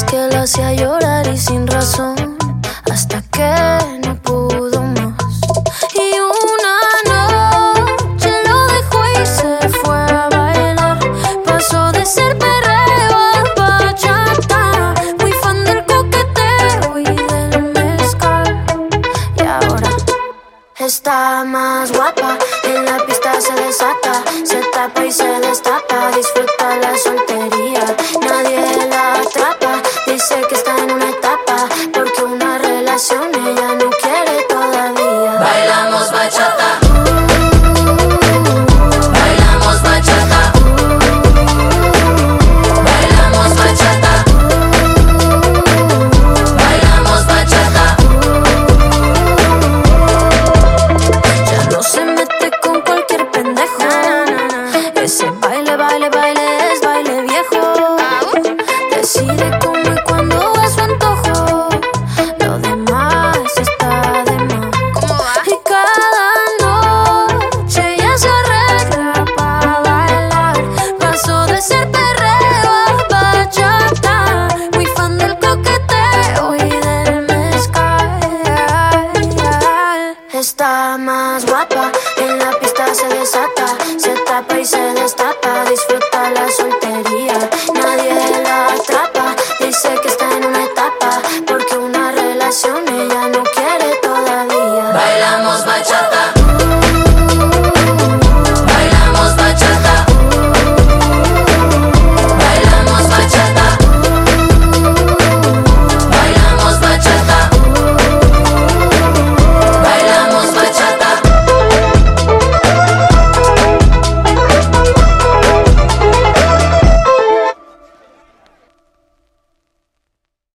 que la hacía llorar y sin razón, hasta que no pudo más. Y una noche lo dejó y se fue a bailar. Pasó de ser perreo a bachata, muy fan del coqueteo y del mezcal. Y ahora está más guapa, en la pista se desata, se tapa y se destapa, disfruta la soltería, nadie la atrapa, dice que está